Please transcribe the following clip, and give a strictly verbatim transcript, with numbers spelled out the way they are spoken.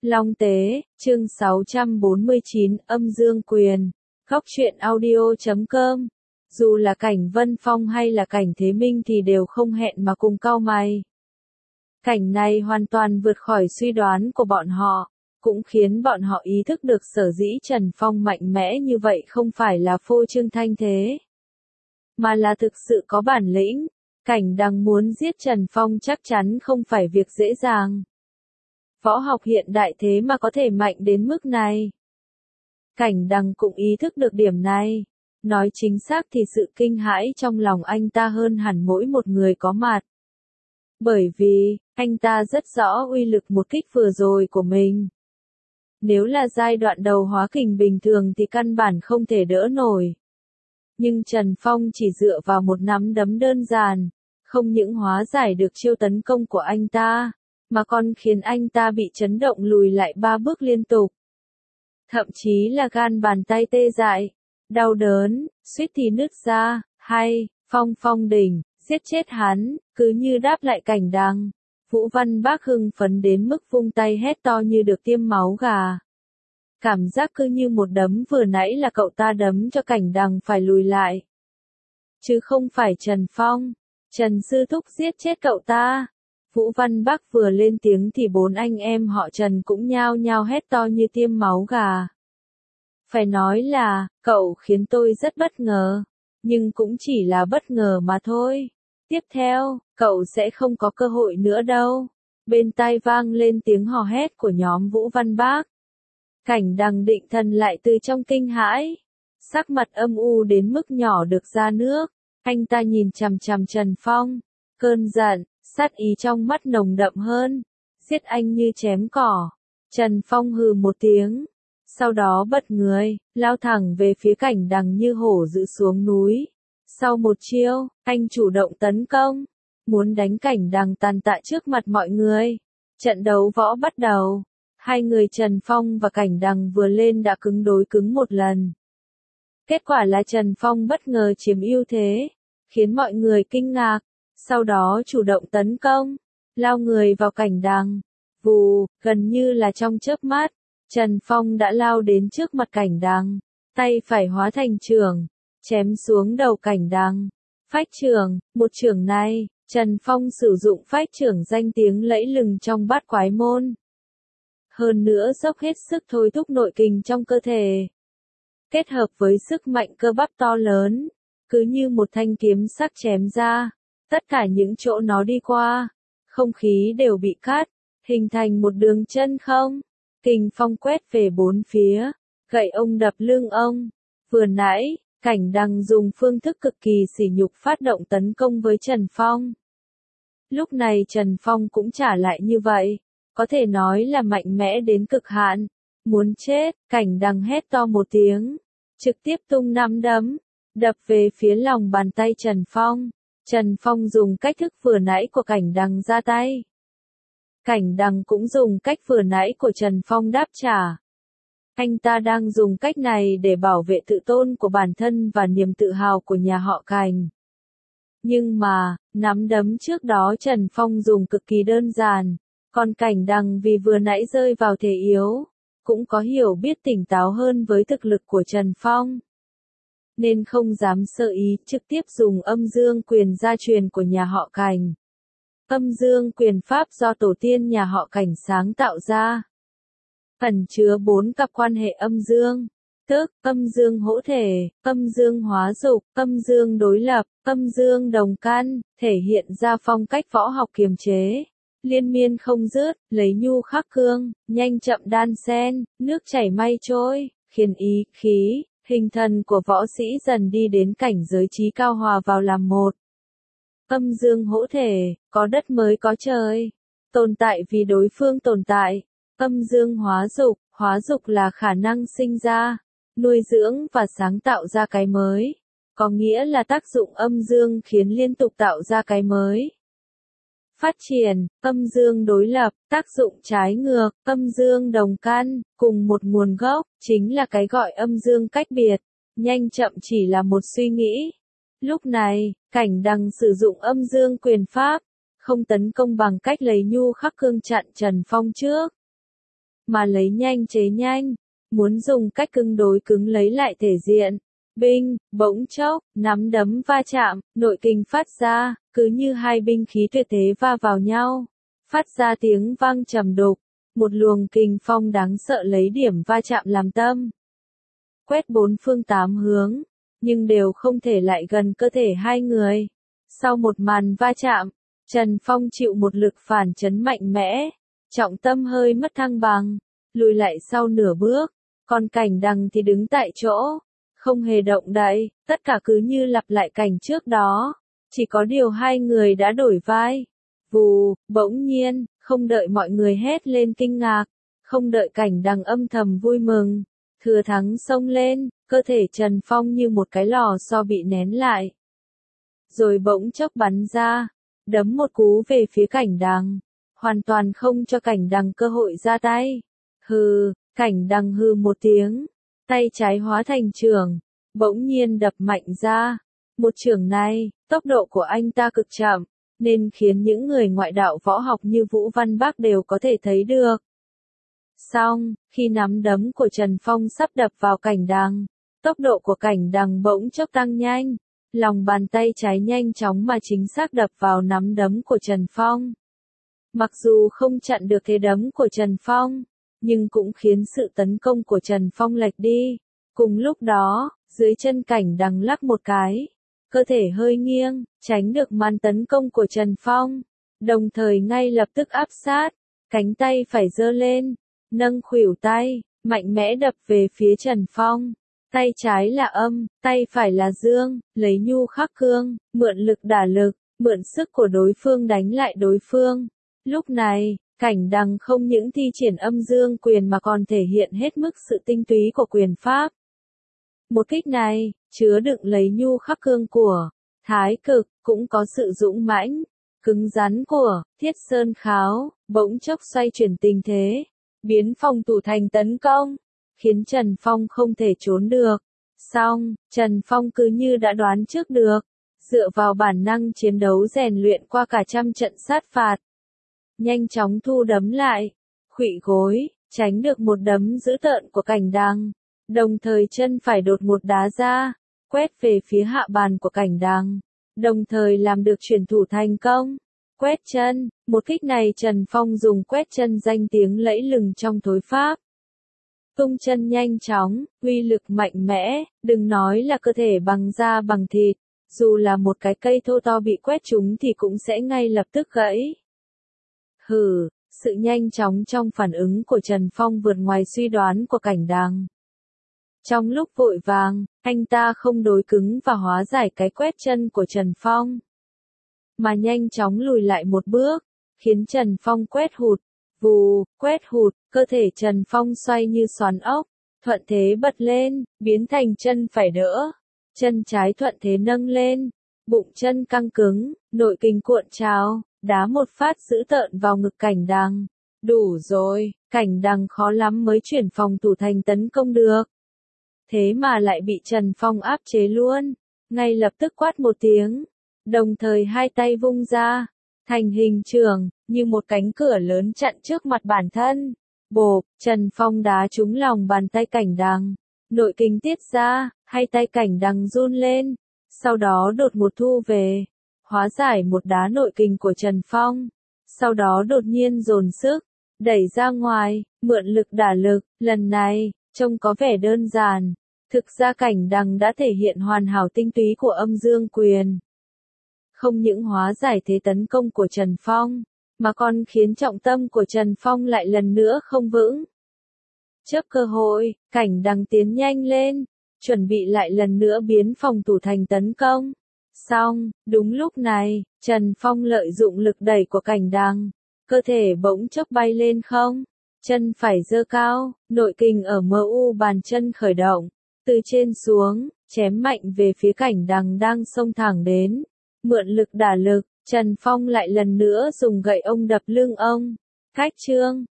Long Tế, chương sáu trăm bốn mươi chín, âm dương quyền. Góc truyện audio chấm com. Dù là Cảnh Vân Phong hay là Cảnh Thế Minh thì đều không hẹn mà cùng cau mày. Cảnh này hoàn toàn vượt khỏi suy đoán của bọn họ, cũng khiến bọn họ ý thức được sở dĩ Trần Phong mạnh mẽ như vậy không phải là phô trương thanh thế, mà là thực sự có bản lĩnh. Cảnh Đằng muốn giết Trần Phong chắc chắn không phải việc dễ dàng. Võ học hiện đại thế mà có thể mạnh đến mức này. Cảnh Đằng cũng ý thức được điểm này. Nói chính xác thì sự kinh hãi trong lòng anh ta hơn hẳn mỗi một người có mặt. Bởi vì, anh ta rất rõ uy lực một kích vừa rồi của mình. Nếu là giai đoạn đầu hóa kình bình thường thì căn bản không thể đỡ nổi. Nhưng Trần Phong chỉ dựa vào một nắm đấm đơn giản, không những hóa giải được chiêu tấn công của anh ta, mà còn khiến anh ta bị chấn động lùi lại ba bước liên tục. Thậm chí là gan bàn tay tê dại, đau đớn, suýt thì nứt ra, hay, Phong Phong đỉnh, giết chết hắn, cứ như đáp lại Cảnh Đằng. Vũ Văn Bác hưng phấn đến mức vung tay hét to như được tiêm máu gà. Cảm giác cứ như một đấm vừa nãy là cậu ta đấm cho Cảnh Đằng phải lùi lại. Chứ không phải Trần Phong. Trần Sư Thúc giết chết cậu ta. Vũ Văn Bác vừa lên tiếng thì bốn anh em họ Trần cũng nhao nhao hét to như tiêm máu gà. Phải nói là, cậu khiến tôi rất bất ngờ. Nhưng cũng chỉ là bất ngờ mà thôi. Tiếp theo, cậu sẽ không có cơ hội nữa đâu. Bên tai vang lên tiếng hò hét của nhóm Vũ Văn Bác. Cảnh Đằng định thần lại từ trong kinh hãi. Sắc mặt âm u đến mức nhỏ được ra nước. Anh ta nhìn chằm chằm Trần Phong. Cơn giận, sát ý trong mắt nồng đậm hơn. Giết anh như chém cỏ. Trần Phong hừ một tiếng. Sau đó bật người, lao thẳng về phía Cảnh Đằng như hổ dữ xuống núi. Sau một chiêu, anh chủ động tấn công. Muốn đánh Cảnh Đằng tàn tạ trước mặt mọi người. Trận đấu võ bắt đầu. Hai người Trần Phong và Cảnh Đằng vừa lên đã cứng đối cứng một lần. Kết quả là Trần Phong bất ngờ chiếm ưu thế, khiến mọi người kinh ngạc. Sau đó chủ động tấn công, lao người vào Cảnh Đằng. Vù, gần như là trong chớp mắt, Trần Phong đã lao đến trước mặt Cảnh Đằng, tay phải hóa thành chưởng, chém xuống đầu Cảnh Đằng. Phách chưởng, một chưởng này, Trần Phong sử dụng phách chưởng danh tiếng lẫy lừng trong bát quái môn. Hơn nữa dốc hết sức thôi thúc nội kình trong cơ thể. Kết hợp với sức mạnh cơ bắp to lớn, cứ như một thanh kiếm sắc chém ra, tất cả những chỗ nó đi qua, không khí đều bị cắt, hình thành một đường chân không. Kình phong quét về bốn phía, gậy ông đập lưng ông. Vừa nãy, Cảnh Đằng dùng phương thức cực kỳ sỉ nhục phát động tấn công với Trần Phong. Lúc này Trần Phong cũng trả lại như vậy, có thể nói là mạnh mẽ đến cực hạn. Muốn chết, Cảnh Đằng hét to một tiếng, trực tiếp tung nắm đấm, đập về phía lòng bàn tay Trần Phong. Trần Phong dùng cách thức vừa nãy của Cảnh Đằng ra tay. Cảnh Đằng cũng dùng cách vừa nãy của Trần Phong đáp trả. Anh ta đang dùng cách này để bảo vệ tự tôn của bản thân và niềm tự hào của nhà họ Cảnh. Nhưng mà, nắm đấm trước đó Trần Phong dùng cực kỳ đơn giản, còn Cảnh Đằng vì vừa nãy rơi vào thế yếu, cũng có hiểu biết tỉnh táo hơn với thực lực của Trần Phong. Nên không dám sơ ý trực tiếp dùng âm dương quyền gia truyền của nhà họ Cảnh. Âm dương quyền pháp do tổ tiên nhà họ Cảnh sáng tạo ra. Ẩn chứa bốn cặp quan hệ âm dương, tức âm dương hỗ thể, âm dương hóa dục, âm dương đối lập, âm dương đồng căn, thể hiện ra phong cách võ học kiềm chế, liên miên không dứt, lấy nhu khắc cương, nhanh chậm đan xen, nước chảy mây trôi, khiến ý, khí, hình thần của võ sĩ dần đi đến cảnh giới trí cao hòa vào làm một. Âm dương hỗ thể, có đất mới có trời, tồn tại vì đối phương tồn tại. Âm dương hóa dục, hóa dục là khả năng sinh ra, nuôi dưỡng và sáng tạo ra cái mới, có nghĩa là tác dụng âm dương khiến liên tục tạo ra cái mới. Phát triển, âm dương đối lập, tác dụng trái ngược, âm dương đồng căn, cùng một nguồn gốc, chính là cái gọi âm dương cách biệt, nhanh chậm chỉ là một suy nghĩ. Lúc này, Cảnh Đằng sử dụng âm dương quyền pháp, không tấn công bằng cách lấy nhu khắc cương chặn Trần Phong trước. mà lấy nhanh chế nhanh, muốn dùng cách cứng đối cứng lấy lại thể diện. Binh, bỗng chốc, nắm đấm va chạm, nội kình phát ra, cứ như hai binh khí tuyệt thế va vào nhau, phát ra tiếng vang trầm đục, một luồng kình phong đáng sợ lấy điểm va chạm làm tâm. Quét bốn phương tám hướng, nhưng đều không thể lại gần cơ thể hai người. Sau một màn va chạm, Trần Phong chịu một lực phản chấn mạnh mẽ, trọng tâm hơi mất thăng bằng, lùi lại sau nửa bước, còn Cảnh Đằng thì đứng tại chỗ, không hề động đậy, tất cả cứ như lặp lại cảnh trước đó, chỉ có điều hai người đã đổi vai. Vù, bỗng nhiên, không đợi mọi người hét lên kinh ngạc, không đợi Cảnh Đằng âm thầm vui mừng, thừa thắng xông lên, cơ thể Trần Phong như một cái lò xo bị nén lại. Rồi bỗng chốc bắn ra, đấm một cú về phía Cảnh Đằng, hoàn toàn không cho Cảnh Đằng cơ hội ra tay. Hừ, Cảnh Đằng hừ một tiếng, tay trái hóa thành chưởng, bỗng nhiên đập mạnh ra. Một chưởng này, tốc độ của anh ta cực chậm, nên khiến những người ngoại đạo võ học như Vũ Văn Bác đều có thể thấy được. Xong, khi nắm đấm của Trần Phong sắp đập vào Cảnh Đằng, tốc độ của Cảnh Đằng bỗng chốc tăng nhanh, lòng bàn tay trái nhanh chóng mà chính xác đập vào nắm đấm của Trần Phong. Mặc dù không chặn được thế đấm của Trần Phong, nhưng cũng khiến sự tấn công của Trần Phong lệch đi. Cùng lúc đó, dưới chân Cảnh Đằng lắc một cái, cơ thể hơi nghiêng, tránh được màn tấn công của Trần Phong, đồng thời ngay lập tức áp sát, cánh tay phải giơ lên, nâng khuỷu tay, mạnh mẽ đập về phía Trần Phong. Tay trái là âm, tay phải là dương, lấy nhu khắc cương, mượn lực đả lực, mượn sức của đối phương đánh lại đối phương. Lúc này, Cảnh Đằng không những thi triển âm dương quyền mà còn thể hiện hết mức sự tinh túy của quyền pháp. Một kích này, chứa đựng lấy nhu khắc cương của Thái Cực, cũng có sự dũng mãnh, cứng rắn của Thiết Sơn Kháo, bỗng chốc xoay chuyển tình thế, biến phòng thủ thành tấn công, khiến Trần Phong không thể trốn được. Song, Trần Phong cứ như đã đoán trước được, dựa vào bản năng chiến đấu rèn luyện qua cả trăm trận sát phạt, nhanh chóng thu đấm lại, khuỵu gối, tránh được một đấm dữ tợn của Cảnh Đằng, đồng thời chân phải đột ngột đá ra, quét về phía hạ bàn của Cảnh Đằng, đồng thời làm được chuyển thủ thành công. Quét chân, một kích này Trần Phong dùng quét chân danh tiếng lẫy lừng trong thối pháp. Tung chân nhanh chóng, uy lực mạnh mẽ, đừng nói là cơ thể bằng da bằng thịt, dù là một cái cây thô to bị quét trúng thì cũng sẽ ngay lập tức gãy. Hừ, sự nhanh chóng trong phản ứng của Trần Phong vượt ngoài suy đoán của Cảnh Đằng. Trong lúc vội vàng, anh ta không đối cứng và hóa giải cái quét chân của Trần Phong, mà nhanh chóng lùi lại một bước, khiến Trần Phong quét hụt. Vù, quét hụt, cơ thể Trần Phong xoay như xoắn ốc, thuận thế bật lên, biến thành chân phải đỡ. Chân trái thuận thế nâng lên, bụng chân căng cứng, nội kình cuộn trào, đá một phát dữ tợn vào ngực Cảnh Đằng. Đủ rồi, Cảnh Đằng khó lắm mới chuyển phòng thủ thành tấn công được. Thế mà lại bị Trần Phong áp chế luôn, ngay lập tức quát một tiếng, đồng thời hai tay vung ra, thành hình chưởng, như một cánh cửa lớn chặn trước mặt bản thân. Bộp, Trần Phong đá trúng lòng bàn tay Cảnh Đằng, nội kình tiết ra, hai tay Cảnh Đằng run lên, sau đó đột ngột thu về, hóa giải một đá nội kình của Trần Phong, sau đó đột nhiên dồn sức, đẩy ra ngoài, mượn lực đả lực. Lần này, trông có vẻ đơn giản, thực ra Cảnh Đằng đã thể hiện hoàn hảo tinh túy của âm dương quyền. Không những hóa giải thế tấn công của Trần Phong, mà còn khiến trọng tâm của Trần Phong lại lần nữa không vững. Chớp cơ hội, Cảnh Đằng tiến nhanh lên, chuẩn bị lại lần nữa biến phòng thủ thành tấn công. Xong, đúng lúc này, Trần Phong lợi dụng lực đẩy của Cảnh Đằng, cơ thể bỗng chốc bay lên không, chân phải giơ cao, nội kình ở em u bàn chân khởi động, từ trên xuống, chém mạnh về phía Cảnh Đằng đang xông thẳng đến. Mượn lực đả lực, Trần Phong lại lần nữa dùng gậy ông đập lưng ông. Cách chương